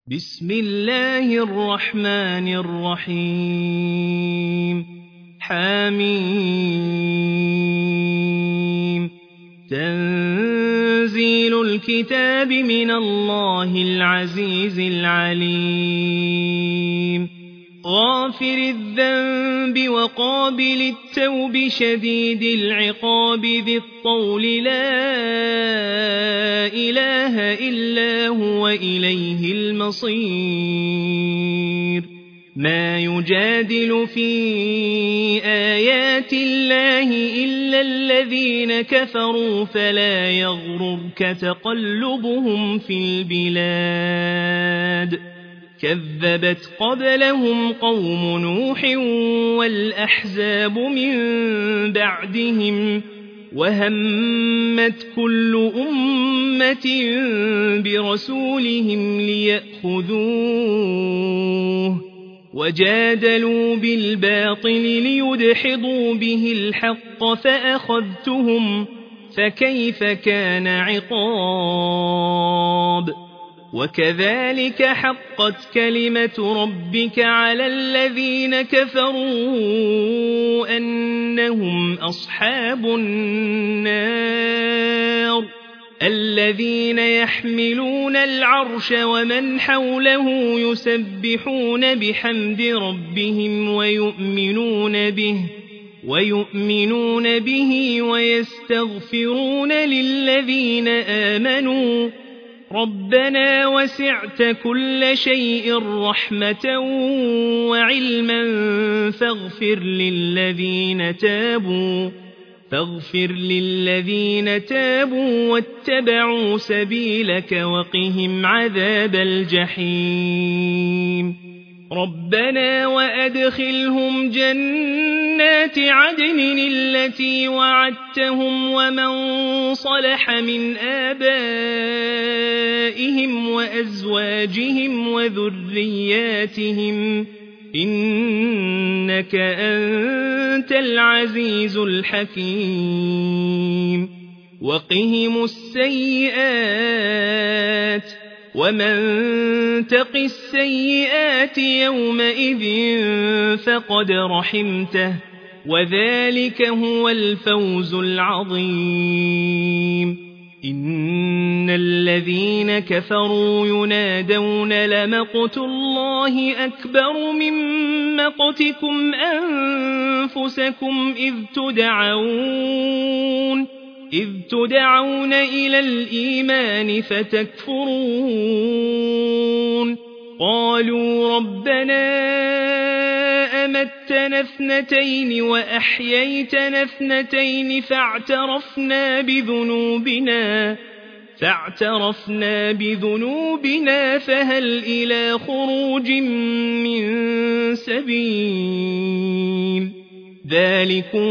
بسم الله الرحمن الرحيم حميم تنزيل الكتاب من الله العزيز العليم غافر الذنب وقابل التوب شديد العقاب ذي الطول لا إله إلا هو إليه المصير ما يجادل في آيات الله إلا الذين كفروا فلا يغررك تقلبهم في البلاد كذبت قبلهم قوم نوح والأحزاب من بعدهم وهمت كل أمة برسولهم ليأخذوه وجادلوا بالباطل ليدحضوا به الحق فأخذتهم فكيف كان عقاب وكذلك حقت كلمة ربك على الذين كفروا أنهم أصحاب النار الذين يحملون العرش ومن حوله يسبحون بحمد ربهم ويؤمنون به ويستغفرون للذين آمنوا ربنا وسعت كل شيء رحمة وعلما فاغفر للذين تابوا واتبعوا سبيلك وقهم عذاب الجحيم ربنا وأدخلهم جنات عدن التي وعدتهم ومن صلح من آبائهم وأزواجهم وذرياتهم إنك أنت العزيز الحكيم وقهم السيئات ومن تق السيئات يومئذ فقد رحمته وذلك هو الفوز العظيم إن الذين كفروا ينادون لمقت الله أكبر من مقتكم أنفسكم إذ تدعون إلى الإيمان فتكفرون قالوا ربنا أمتنا اثنتين وأحييتنا اثنتين فاعترفنا بذنوبنا فهل إلى خروج من سبيل ذلكم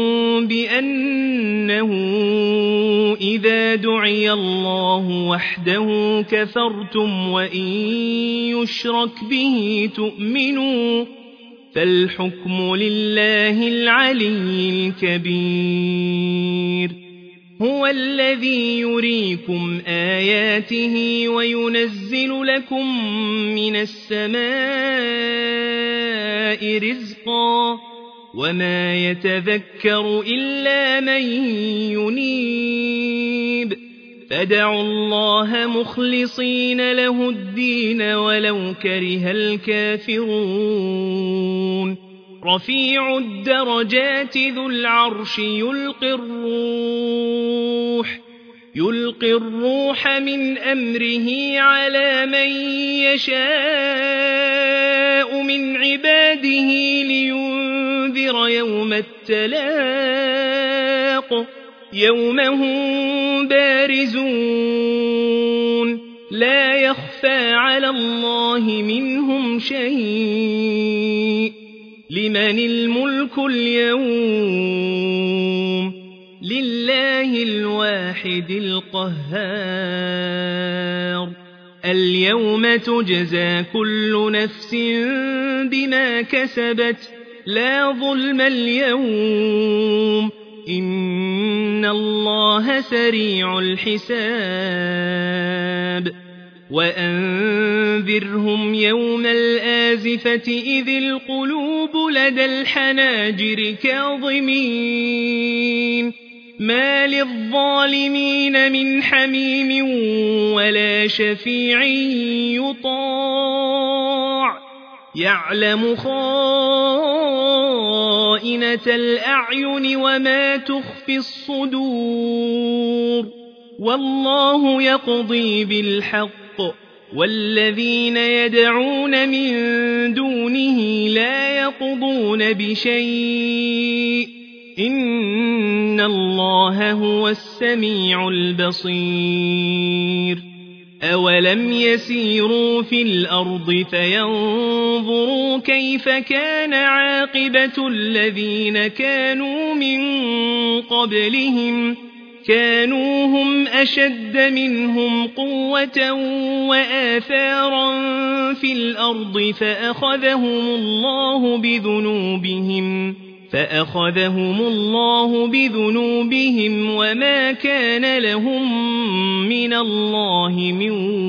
بأنه إذا دعي الله وحده كفرتم وإن يشرك به تؤمنوا فالحكم لله العلي الكبير هو الذي يريكم آياته وينزل لكم من السماء رزقا وما يتذكر إلا من ينيب فادعوا الله مخلصين له الدين ولو كره الكافرون رفيع الدرجات ذو العرش يلقي الروح من أمره على من يشاء من عباده لينذر يوم التلاق يوم هم بارزون لا يخفى على الله منهم شيء لمن الملك اليوم لله الواحد القهار اليوم تجزى كل نفس بما كسبت لا ظلم اليوم إن الله سريع الحساب وأنذرهم يوم الآزفة إذ القلوب لدى الحناجر كاظمين ما للظالمين من حميم ولا شفيع يطاع يعلم خائنة الأعين وما تخفي الصدور والله يقضي بالحق والذين يدعون من دونه لا يقضون بشيء إن الله هو السميع البصير أولم يسيروا في الأرض فينظروا كيف كان عاقبة الذين كانوا من قبلهم كانوا هم أشد منهم قوة وآثارا في الأرض فأخذهم الله بذنوبهم وما كان لهم من الله من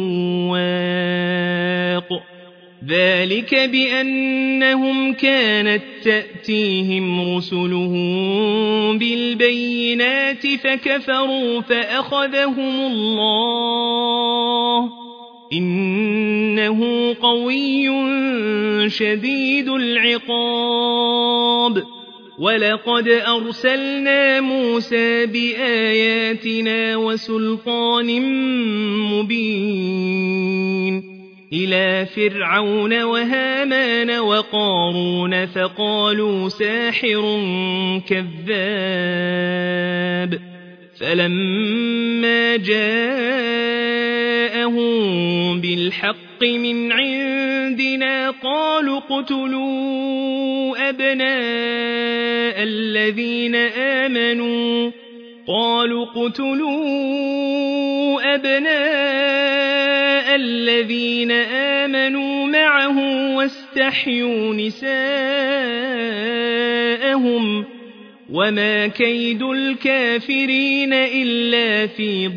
واق ذلك بأنهم كانت تأتيهم رسلهم بالبينات فكفروا فأخذهم الله إنه قوي شديد العقاب ولقد أرسلنا موسى بآياتنا وسلطان مبين إلى فرعون وهامان وقارون فقالوا ساحر كذاب فلما جاءهم بالحق من عندنا قالوا اقتلوا أبناء الذين آمنوا معه واستحيوا نساءهم وما كيد الكافرين إلا في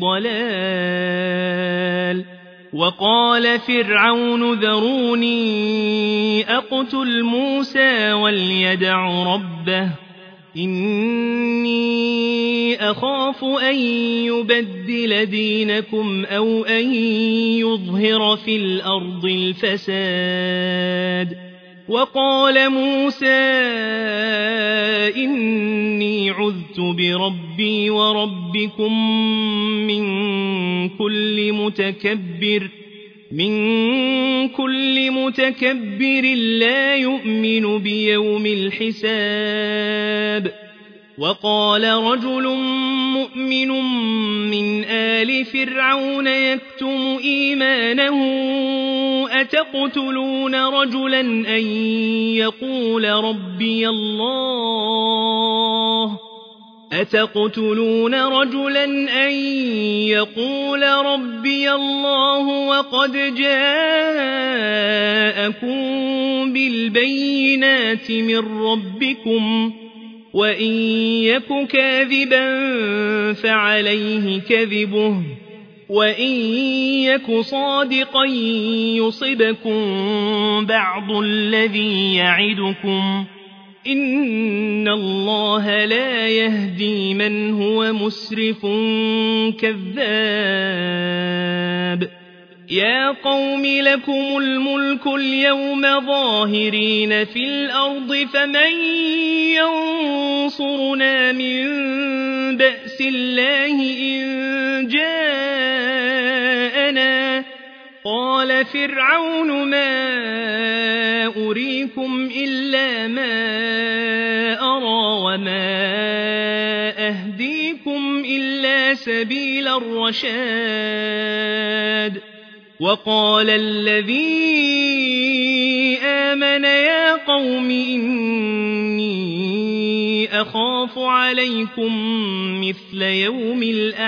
ضلال وقال فرعون ذروني أقتل موسى وليدع ربه إني أخاف أن يبدل دينكم أو أن يظهر في الأرض الفساد وقال موسى إني عذت بربي وربكم من كل متكبر لا يؤمن بيوم الحساب وقال رجل مؤمن من آل فرعون يكتم إيمانه أتقتلون رجلا أن يقول ربي الله وقد جاءكم بالبينات من ربكم وإن يك كاذبا فعليه كذبه وإن يك صادقا يصبكم بعض الذي يعدكم إن الله لا يهدي من هو مسرف كذاب يا قوم لكم الملك اليوم ظاهرين في الأرض فمن ينصرنا من بأس الله إن جاءنا قال فرعون ما أريكم إلا ما أرى وما أهديكم إلا سبيل الرشاد وقال الذي آمن يا قوم إني أخاف عليكم مثل يوم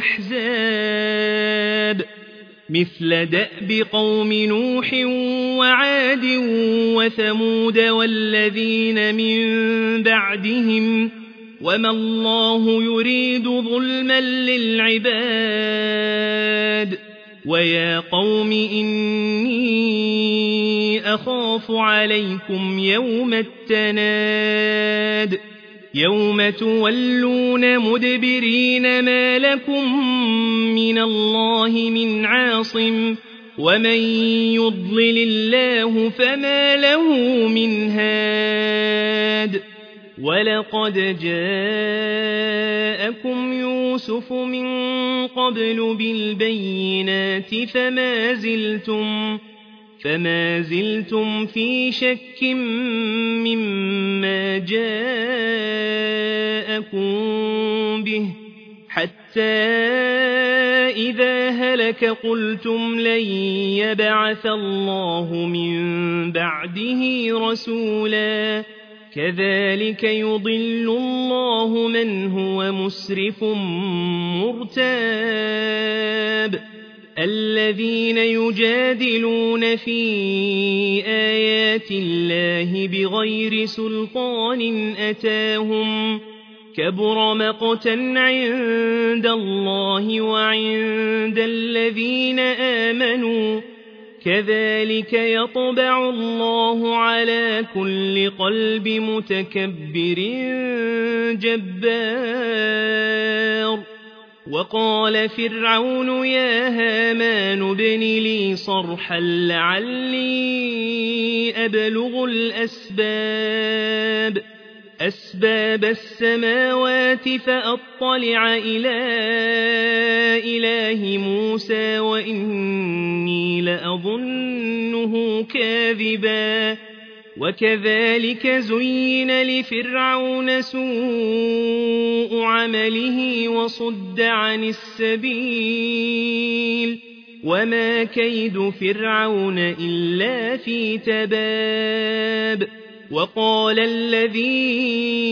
الأحزاب مثل دأب قوم نوح وعاد وثمود والذين من بعدهم وما الله يريد ظلما للعباد ويا قوم إني أخاف عليكم يوم التناد يوم تولون مدبرين ما لكم من الله من عاصم ومن يضلل الله فما له من هاد ولقد جاءكم يوسف من قبل بالبينات فما زلتم في شك مما جاءكم به حتى إذا هلك قلتم لن يبعث الله من بعده رسولا كذلك يضل الله من هو مسرف مرتاب الذين يجادلون في آيات الله بغير سلطان أتاهم كبر مقتا عند الله وعند الذين آمنوا كذلك يطبع الله على كل قلب متكبر جبار وقال فرعون يا هامان ابن لي صرحا لعلي أبلغ أسباب السماوات فأطلع إلى إله موسى وإني لأظنه كاذبا وكذلك زين لفرعون سوء عمله وصد عن السبيل وما كيد فرعون إلا في تباب وقال الذي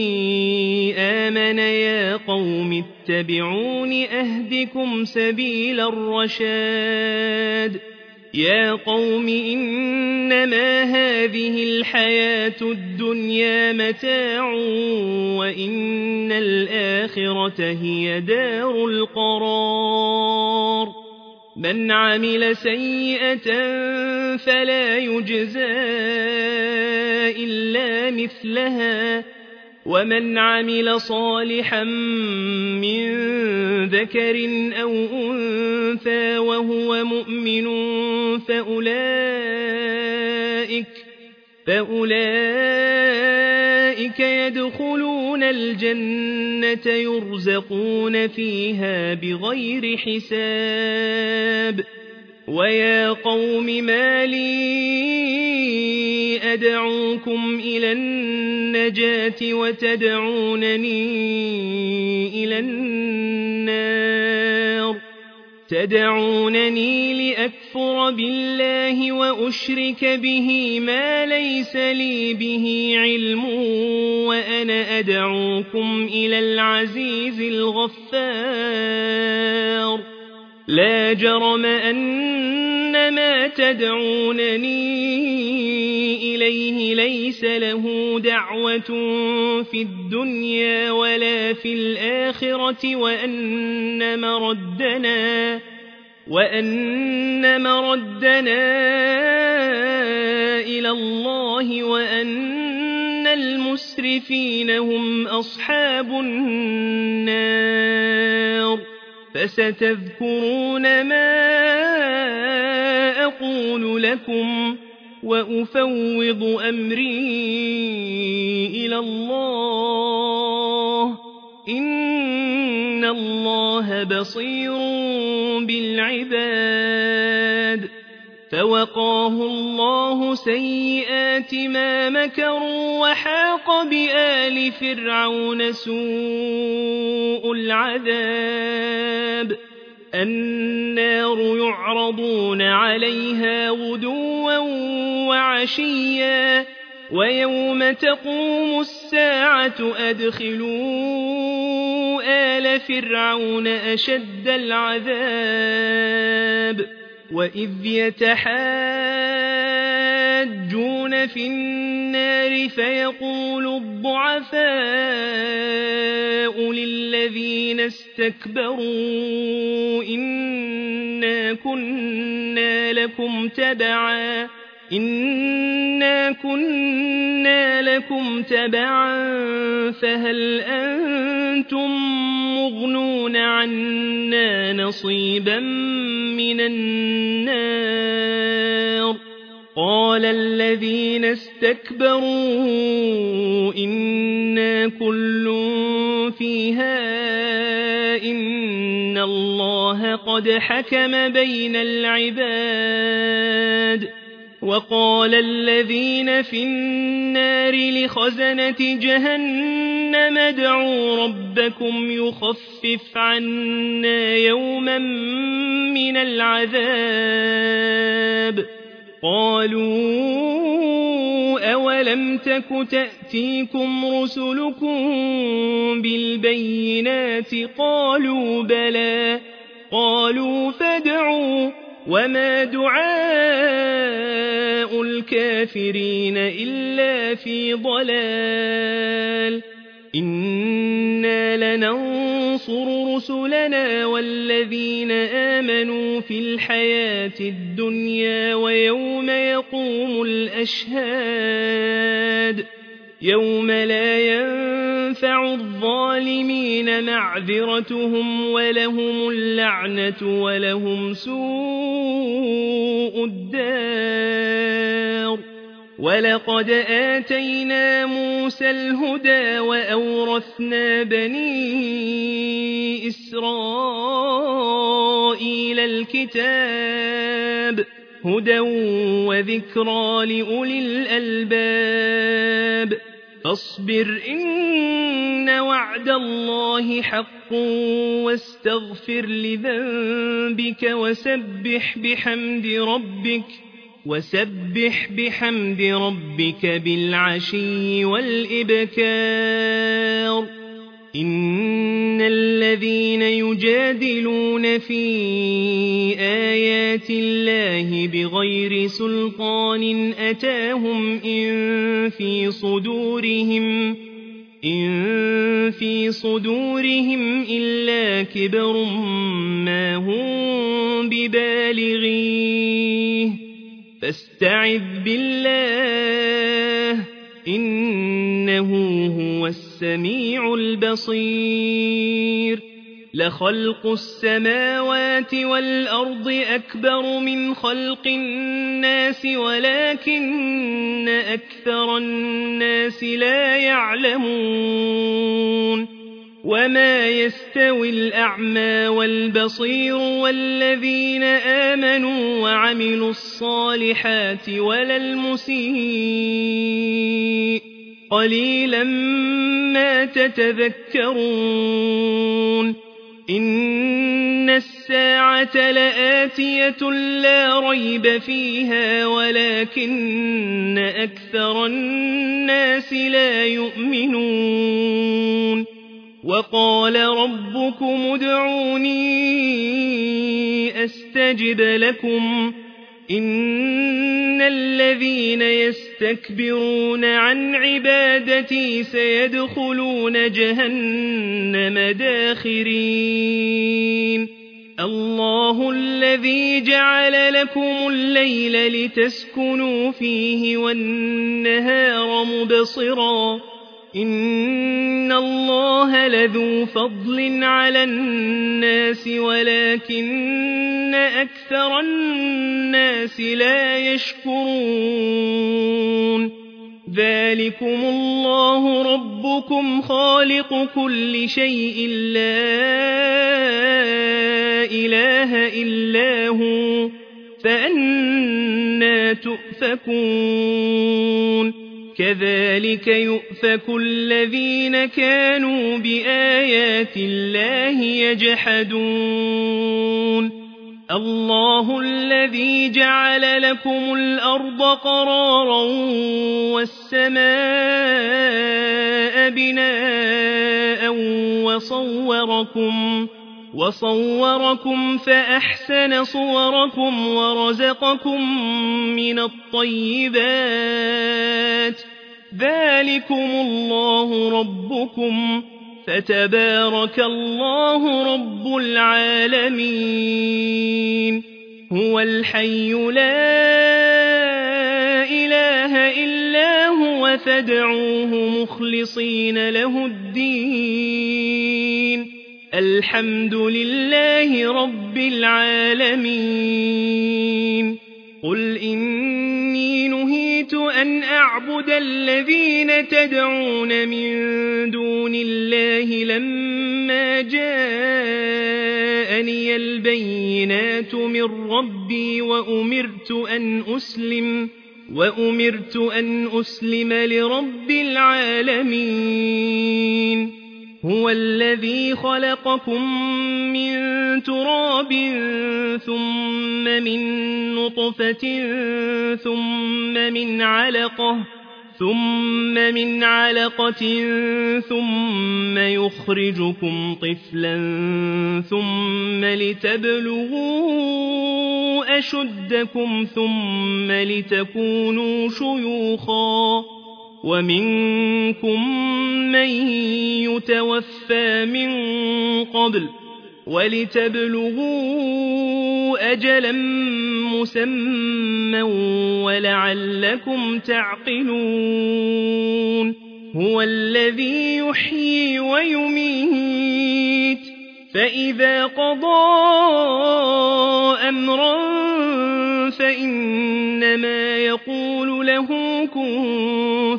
آمن يا قوم اتبعون أهدكم سبيل الرشاد يا قوم إنما هذه الحياة الدنيا متاع وإن الآخرة هي دار القرار من عمل سيئة فلا يجزى إلا مثلها ومن عمل صالحا من ذكر أو أنثى وهو مؤمن فأولئك يدخلون الجنة يرزقون فيها بغير حساب ويا قوم ما لي أدعوكم إلى النجاة وتدعونني إلى النار تدعونني لأكفر بالله وأشرك به ما ليس لي به علم وأنا أدعوكم إلى العزيز الغفار لا جرم أن ما تدعونني إليه ليس له دعوة في الدنيا ولا في الآخرة وأن مردنا إلى الله وأن المسرفين هم أصحاب النار فستذكرون ما أقول لكم وأفوض أمري إلى الله إن الله بصير بالعباد فوقاه الله سيئات ما مكروا وحاق بآل فرعون سوء العذاب النار يعرضون عليها غدوا وعشيا ويوم تقوم الساعة أدخلوا آل فرعون أشد العذاب وإذ يتحاجون في النار فيقول الضعفاء للذين استكبروا إن إنا كنا لكم تبعا فهل أنتم مغنون عنا نصيبا من النار قال الذين استكبروا إنا كل فيها إن الله قد حكم بين العباد وقال الذين في النار لخزنة جهنم ادعوا ربكم يخفف عنا يوما من العذاب قالوا أولم تك تأتيكم رسلكم بالبينات قالوا بلى قالوا فادعوا وما دعاء الكافرين إلا في ضلال إنا لننصر رسلنا والذين آمنوا في الحياة الدنيا ويوم يقوم الأشهاد يوم لا ينفع الظالمين معذرتهم ولهم اللعنة ولهم سوء الدار ولقد آتينا موسى الهدى وأورثنا بني إسرائيل الكتاب هدى وذكرى لأولي الألباب فاصبر إن وعد الله حق واستغفر لذنبك وسبح بحمد ربك بالعشي والإبكار إن الذين يجادلون في آيات الله بغير سلطان أتاهم إن في صدورهم إلا كبر ما هم ببالغيه فاستعذ بالله إنه هو السميع البصير لخلق السماوات والأرض أكبر من خلق الناس ولكن أكثر الناس لا يعلمون وما يستوي الأعمى والبصير والذين آمنوا وعملوا الصالحات ولا المسيء قليلا ما تتذكرون إن الساعة لآتية لا ريب فيها ولكن أكثر الناس لا يؤمنون وقال ربكم ادعوني أستجب لكم إن الذين يستكبرون عن عبادتي سيدخلون جهنم داخرين الله الذي جعل لكم الليل لتسكنوا فيه والنهار مبصرا إن الله لذو فضل على الناس ولكن أكثر الناس لا يشكرون ذلكم الله ربكم خالق كل شيء لا إله إلا هو فأنى تؤفكون كذلك يؤفك الذين كانوا بآيات الله يجحدون الله الذي جعل لكم الأرض قرارا والسماء بناء وصوركم فأحسن صوركم ورزقكم من الطيبات ذلكم الله ربكم فتبارك الله رب العالمين. هو الحي لا إله إلا هو فادعوه مخلصين له الدين. الحمد لله رب العالمين. قل إني نهيت أن أعبد الذين تدعون من دون الله لما جاءني البينات من ربي وأمرت أن أسلم لرب العالمين. هو الذي خلقكم من تراب ثم من نطفة ثم من علقة ثم يخرجكم طفلا ثم لتبلغوا أشدكم ثم لتكونوا شيوخا ومنكم من يتوفى من قبل ولتبلغوا أجلا مسمى ولعلكم تعقلون. هو الذي يحيي ويميت فإذا قضى أمرا فإنما يقول له كن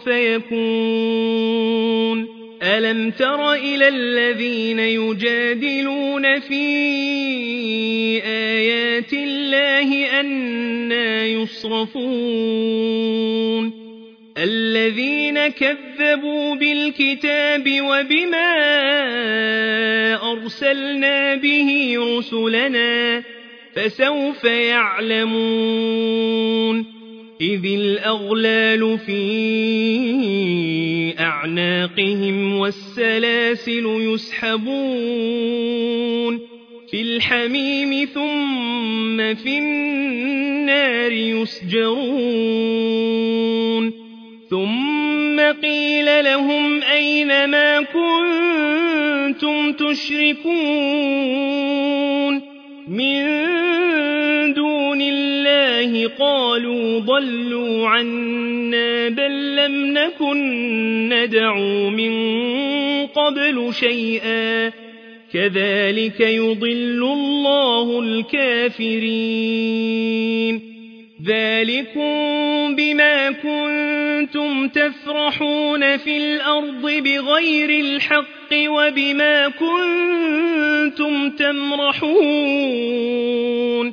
فيكون. ألم تر إلى الذين يجادلون في آيات الله أنى يصرفون. الذين كذبوا بالكتاب وبما أرسلنا به رسلنا فسوف يعلمون. إذ الأغلال في أعناقهم والسلاسل يسحبون في الحميم ثم في النار يسجرون. ثم قيل لهم أين ما كنتم تشركون من دون الله قالوا ضلوا عنا بل لم نكن ندعو من قبل شيئا كذلك يضل الله الكافرين. ذلكم بما كنتم تفرحون في الأرض بغير الحق وبما كنتم تمرحون.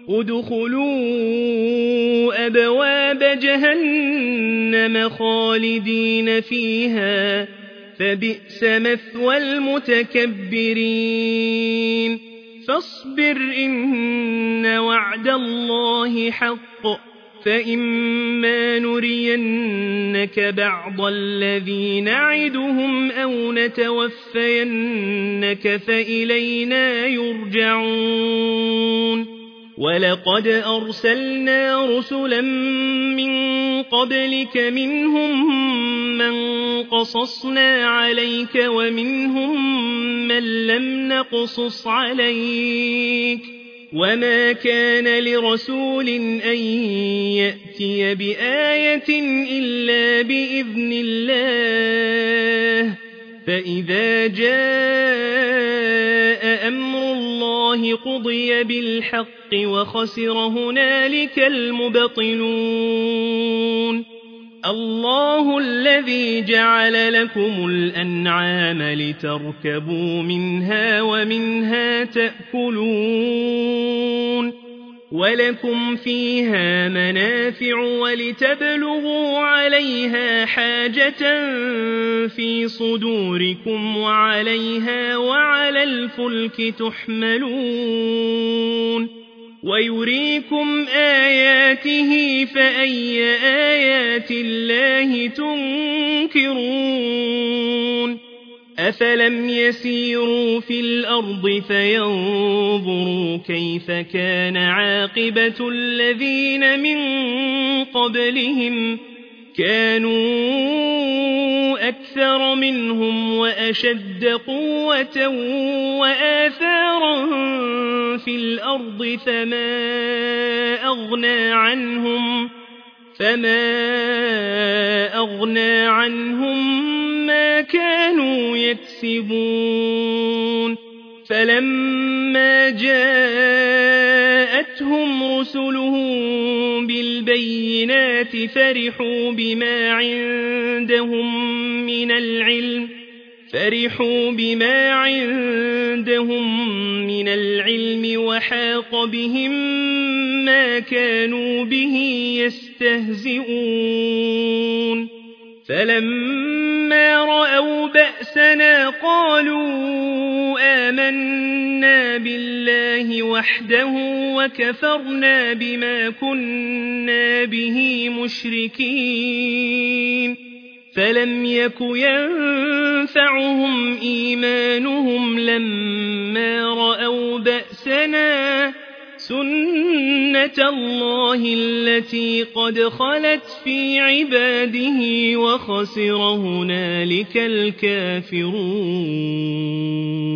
ادخلوا أبواب جهنم خالدين فيها فبئس مثوى المتكبرين. فاصبر إن وعد الله حق فإما نرينك بعض الذي نعدهم أو نتوفينك فإلينا يرجعون. ولقد أرسلنا رسلا من قبلك منهم من قصصنا عليك ومنهم من لم نقصص عليك وما كان لرسول أن يأتي بآية إلا بإذن الله. فإذا جاء أمر الله قضي بالحق وخسر هنالك المبطلون. الله الذي جعل لكم الأنعام لتركبوا منها ومنها تأكلون ولكم فيها منافع ولتبلغوا عليها حاجة في صدوركم وعليها وعلى الفلك تحملون. ويريكم آياته فأي آيات الله تنكرون. أفلم يسيروا في الأرض فينظروا كيف كان عاقبة الذين من قبلهم كانوا أكثر منهم وأشد قوة وآثارا في الأرض فما أغنى عنهم ما كانوا يكسبون فلما جاءتهم رسلهم بالبينات فرحوا بما عندهم من العلم وحاق بهم ما كانوا به يستهزئون فلما رأوا بأسنا قالوا آمنا بالله وحده وكفرنا بما كنا به مشركين فلم يك ينفعهم إيمانهم لما رأوا بأسنا سنة الله التي قد خلت في عباده وخسر هنالك الكافرون